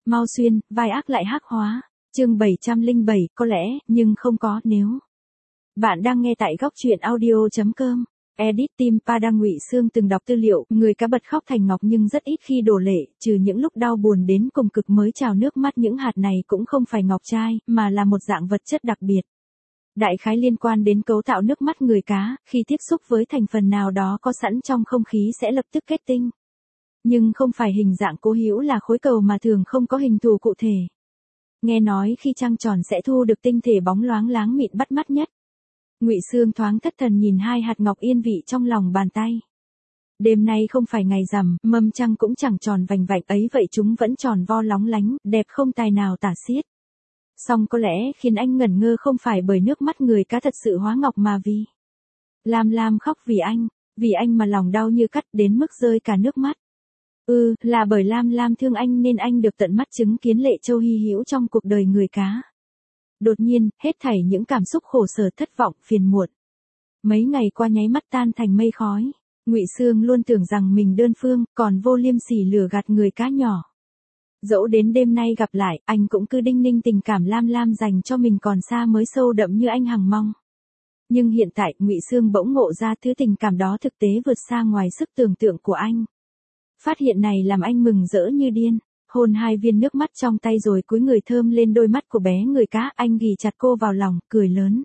mau xuyên, vai ác lại hắc hóa. Chương 707, có lẽ, nhưng không có, nếu. Bạn đang nghe tại góc truyện audio.com. Edit Team Padang Ngụy Xương từng đọc tư liệu, người cá bật khóc thành ngọc nhưng rất ít khi đổ lệ, trừ những lúc đau buồn đến cùng cực mới trào nước mắt. Những hạt này cũng không phải ngọc trai, mà là một dạng vật chất đặc biệt. Đại khái liên quan đến cấu tạo nước mắt người cá, khi tiếp xúc với thành phần nào đó có sẵn trong không khí sẽ lập tức kết tinh. Nhưng không phải hình dạng cố hữu là khối cầu mà thường không có hình thù cụ thể. Nghe nói khi trăng tròn sẽ thu được tinh thể bóng loáng láng mịn bắt mắt nhất. Ngụy Xương thoáng thất thần nhìn hai hạt ngọc yên vị trong lòng bàn tay. Đêm nay không phải ngày rằm, mâm trăng cũng chẳng tròn vành vạnh ấy vậy chúng vẫn tròn vo lóng lánh, đẹp không tài nào tả xiết. Song có lẽ khiến anh ngẩn ngơ không phải bởi nước mắt người cá thật sự hóa ngọc mà vì Lam Lam khóc vì anh mà lòng đau như cắt đến mức rơi cả nước mắt. Là bởi Lam Lam thương anh nên anh được tận mắt chứng kiến lệ châu hy hữu trong cuộc đời người cá. Đột nhiên, hết thảy những cảm xúc khổ sở, thất vọng, phiền muộn. Mấy ngày qua nháy mắt tan thành mây khói. Ngụy Xương luôn tưởng rằng mình đơn phương, còn vô liêm sỉ lừa gạt người cá nhỏ. Dẫu đến đêm nay gặp lại, anh cũng cứ đinh ninh tình cảm Lam Lam dành cho mình còn xa mới sâu đậm như anh hằng mong. Nhưng hiện tại, Ngụy Xương bỗng ngộ ra thứ tình cảm đó thực tế vượt xa ngoài sức tưởng tượng của anh. Phát hiện này làm anh mừng rỡ như điên. Hôn hai viên nước mắt trong tay rồi cúi người thơm lên đôi mắt của bé người cá, anh ghì chặt cô vào lòng, cười lớn.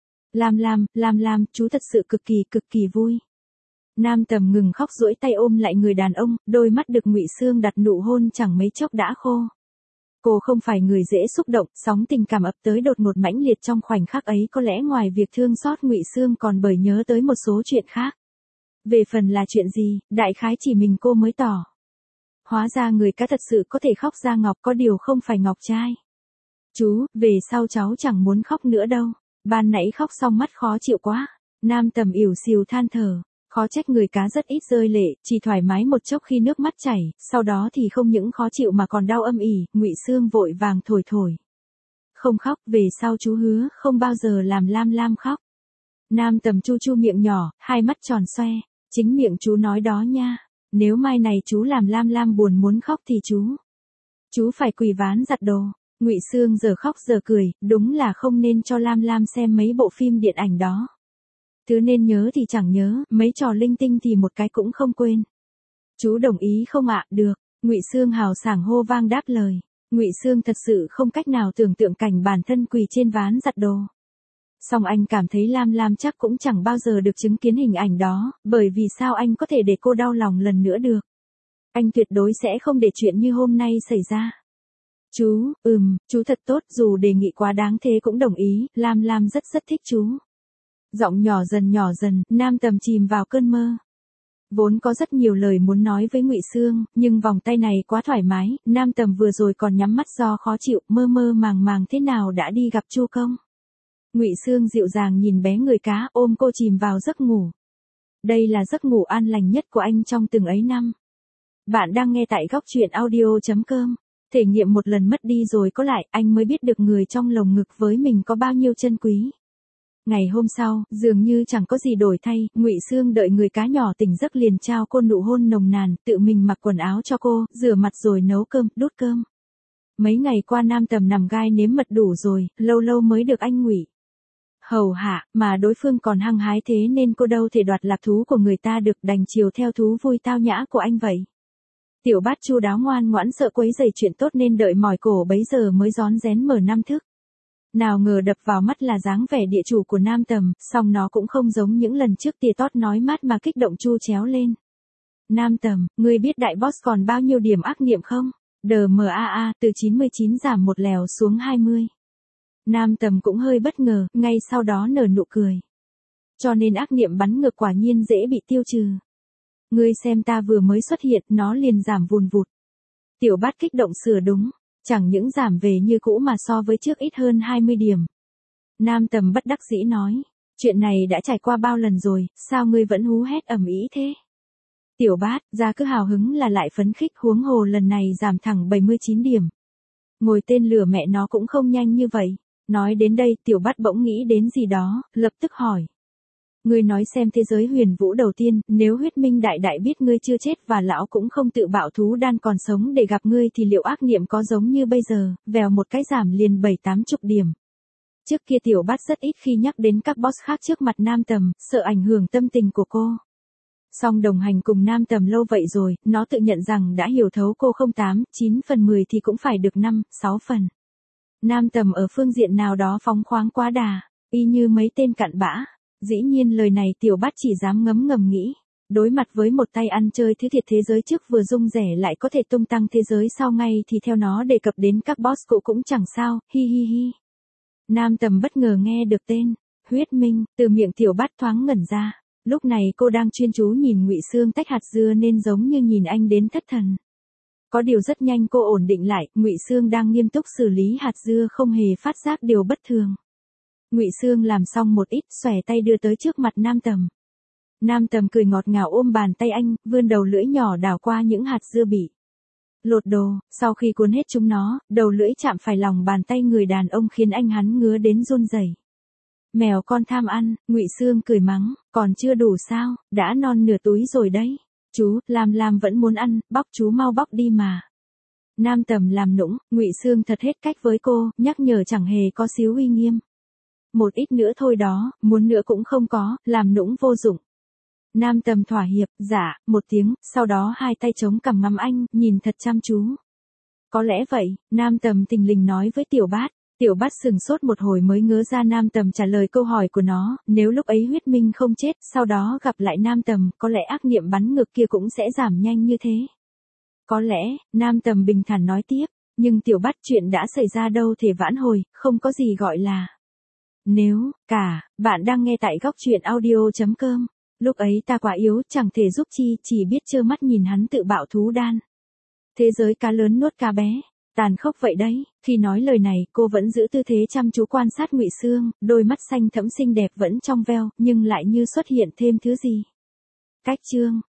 Lam Lam, chú thật sự cực kỳ vui. Nam Tầm ngừng khóc duỗi tay ôm lại người đàn ông, đôi mắt được Ngụy Xương đặt nụ hôn chẳng mấy chốc đã khô. Cô không phải người dễ xúc động, sóng tình cảm ập tới đột ngột mãnh liệt trong khoảnh khắc ấy có lẽ ngoài việc thương xót Ngụy Xương còn bởi nhớ tới một số chuyện khác. Về phần là chuyện gì, đại khái chỉ mình cô mới tỏ. Hóa ra người cá thật sự có thể khóc ra ngọc, có điều không phải ngọc trai. Chú, về sau cháu chẳng muốn khóc nữa đâu. Ban nãy khóc xong mắt khó chịu quá. Nam Tầm ỉu xìu than thở. Khó trách người cá rất ít rơi lệ, chỉ thoải mái một chốc khi nước mắt chảy, sau đó thì không những khó chịu mà còn đau âm ỉ. Ngụy Xương vội vàng thổi. Không khóc, về sau chú hứa không bao giờ làm Lam Lam khóc. Nam Tầm chu miệng nhỏ, hai mắt tròn xoe. Chính miệng chú nói đó nha. Nếu mai này chú làm Lam Lam buồn muốn khóc thì chú phải quỳ ván giặt đồ. Ngụy Xương giờ khóc giờ cười, đúng là không nên cho Lam Lam xem mấy bộ phim điện ảnh đó. Thứ nên nhớ thì chẳng nhớ, mấy trò linh tinh thì một cái cũng không quên. Chú đồng ý không ạ? Được. Ngụy Xương hào sảng hô vang đáp lời. Ngụy Xương thật sự không cách nào tưởng tượng cảnh bản thân quỳ trên ván giặt đồ. Song anh cảm thấy Lam Lam chắc cũng chẳng bao giờ được chứng kiến hình ảnh đó, bởi vì sao anh có thể để cô đau lòng lần nữa được. Anh tuyệt đối sẽ không để chuyện như hôm nay xảy ra. Chú thật tốt, dù đề nghị quá đáng thế cũng đồng ý, Lam Lam rất thích chú. Giọng nhỏ dần, Nam Tầm chìm vào cơn mơ. Vốn có rất nhiều lời muốn nói với Ngụy Xương, nhưng vòng tay này quá thoải mái, Nam Tầm vừa rồi còn nhắm mắt do khó chịu, mơ màng thế nào đã đi gặp Chu Công. Ngụy Xương dịu dàng nhìn bé người cá, ôm cô chìm vào giấc ngủ. Đây là giấc ngủ an lành nhất của anh trong từng ấy năm. Bạn đang nghe tại góc truyện audio.com. Thể nghiệm một lần mất đi rồi có lại, anh mới biết được người trong lồng ngực với mình có bao nhiêu chân quý. Ngày hôm sau, dường như chẳng có gì đổi thay, Ngụy Xương đợi người cá nhỏ tỉnh giấc liền trao cô nụ hôn nồng nàn, tự mình mặc quần áo cho cô, rửa mặt rồi nấu cơm, đút cơm. Mấy ngày qua Nam Tầm nằm gai nếm mật đủ rồi, lâu mới được anh Ngụy hầu hạ, mà đối phương còn hăng hái thế nên cô đâu thể đoạt lạc thú của người ta được, đành chiều theo thú vui tao nhã của anh vậy. Tiểu Bát chu đáo ngoan ngoãn sợ quấy rầy chuyện tốt nên đợi mỏi cổ bấy giờ mới rón rén mở năm thức. Nào ngờ đập vào mắt là dáng vẻ địa chủ của Nam Tầm, song nó cũng không giống những lần trước tia tót nói mát mà kích động chu chéo lên. Nam Tầm, ngươi biết đại boss còn bao nhiêu điểm ác niệm không? DMAA, từ 99 giảm một lèo xuống 20. Nam Tầm cũng hơi bất ngờ, ngay sau đó nở nụ cười. Cho nên ác niệm bắn ngược quả nhiên dễ bị tiêu trừ. Ngươi xem ta vừa mới xuất hiện, nó liền giảm vùn vụt. Tiểu Bát kích động sửa đúng, chẳng những giảm về như cũ mà so với trước ít hơn 20 điểm. Nam Tầm bất đắc dĩ nói, chuyện này đã trải qua bao lần rồi, sao ngươi vẫn hú hét ầm ĩ thế? Tiểu Bát, ra cứ hào hứng là lại phấn khích, huống hồ lần này giảm thẳng 79 điểm. Ngồi tên lửa mẹ nó cũng không nhanh như vậy. Nói đến đây, Tiểu Bát bỗng nghĩ đến gì đó, lập tức hỏi. Ngươi nói xem thế giới huyền vũ đầu tiên, nếu huyết minh đại đại biết ngươi chưa chết và lão cũng không tự bạo thú đan còn sống để gặp ngươi thì liệu ác niệm có giống như bây giờ, vèo một cái giảm liền 7-80 điểm. Trước kia tiểu bát rất ít khi nhắc đến các boss khác trước mặt Nam Tầm, sợ ảnh hưởng tâm tình của cô. Song đồng hành cùng Nam Tầm lâu vậy rồi, nó tự nhận rằng đã hiểu thấu cô không 8-9 phần 10 thì cũng phải được 5-6 phần. Nam Tầm ở phương diện nào đó phóng khoáng quá đà, y như mấy tên cặn bã. Dĩ nhiên lời này tiểu bát chỉ dám ngấm ngầm nghĩ. Đối mặt với một tay ăn chơi thứ thiệt thế giới trước vừa rung rẻ lại có thể tung tăng thế giới sau ngay thì theo nó đề cập đến các boss cũ cũng chẳng sao, hi hi hi. Nam Tầm bất ngờ nghe được tên Huyết Minh từ miệng tiểu bát thoáng ngẩn ra. Lúc này cô đang chuyên chú nhìn Ngụy Xương tách hạt dưa nên giống như nhìn anh đến thất thần. Có điều rất nhanh cô ổn định lại, Ngụy Xương đang nghiêm túc xử lý hạt dưa không hề phát giác điều bất thường. Ngụy Xương làm xong một ít, xòe tay đưa tới trước mặt Nam Tầm. Nam Tầm cười ngọt ngào ôm bàn tay anh, vươn đầu lưỡi nhỏ đào qua những hạt dưa bị lột đồ, sau khi cuốn hết chúng nó, đầu lưỡi chạm phải lòng bàn tay người đàn ông khiến anh hắn ngứa đến run rẩy. Mèo con tham ăn, Ngụy Xương cười mắng, còn chưa đủ sao, đã non nửa túi rồi đấy. Chú, Lam vẫn muốn ăn, bóc chú mau bóc đi mà. Nam Tầm làm nũng, Ngụy Xương thật hết cách với cô, nhắc nhở chẳng hề có xíu uy nghiêm. Một ít nữa thôi đó, muốn nữa cũng không có, làm nũng vô dụng. Nam Tầm thỏa hiệp, dạ, một tiếng, sau đó hai tay chống cằm ngắm anh, nhìn thật chăm chú. Có lẽ vậy, Nam Tầm tình lình nói với tiểu bát. Tiểu bát sừng sốt một hồi mới ngớ ra Nam Tầm trả lời câu hỏi của nó, nếu lúc ấy huyết minh không chết, sau đó gặp lại Nam Tầm, có lẽ ác niệm bắn ngược kia cũng sẽ giảm nhanh như thế. Có lẽ, Nam Tầm bình thản nói tiếp, nhưng tiểu bát chuyện đã xảy ra đâu thể vãn hồi, không có gì gọi là nếu, cả, bạn đang nghe tại góc truyện audio.com. Lúc ấy ta quá yếu, chẳng thể giúp chi, chỉ biết trơ mắt nhìn hắn tự bạo thú đan. Thế giới cá lớn nuốt cá bé. Tàn khốc vậy đấy, khi nói lời này, cô vẫn giữ tư thế chăm chú quan sát Ngụy Xương, đôi mắt xanh thẫm xinh đẹp vẫn trong veo, nhưng lại như xuất hiện thêm thứ gì. Cách chương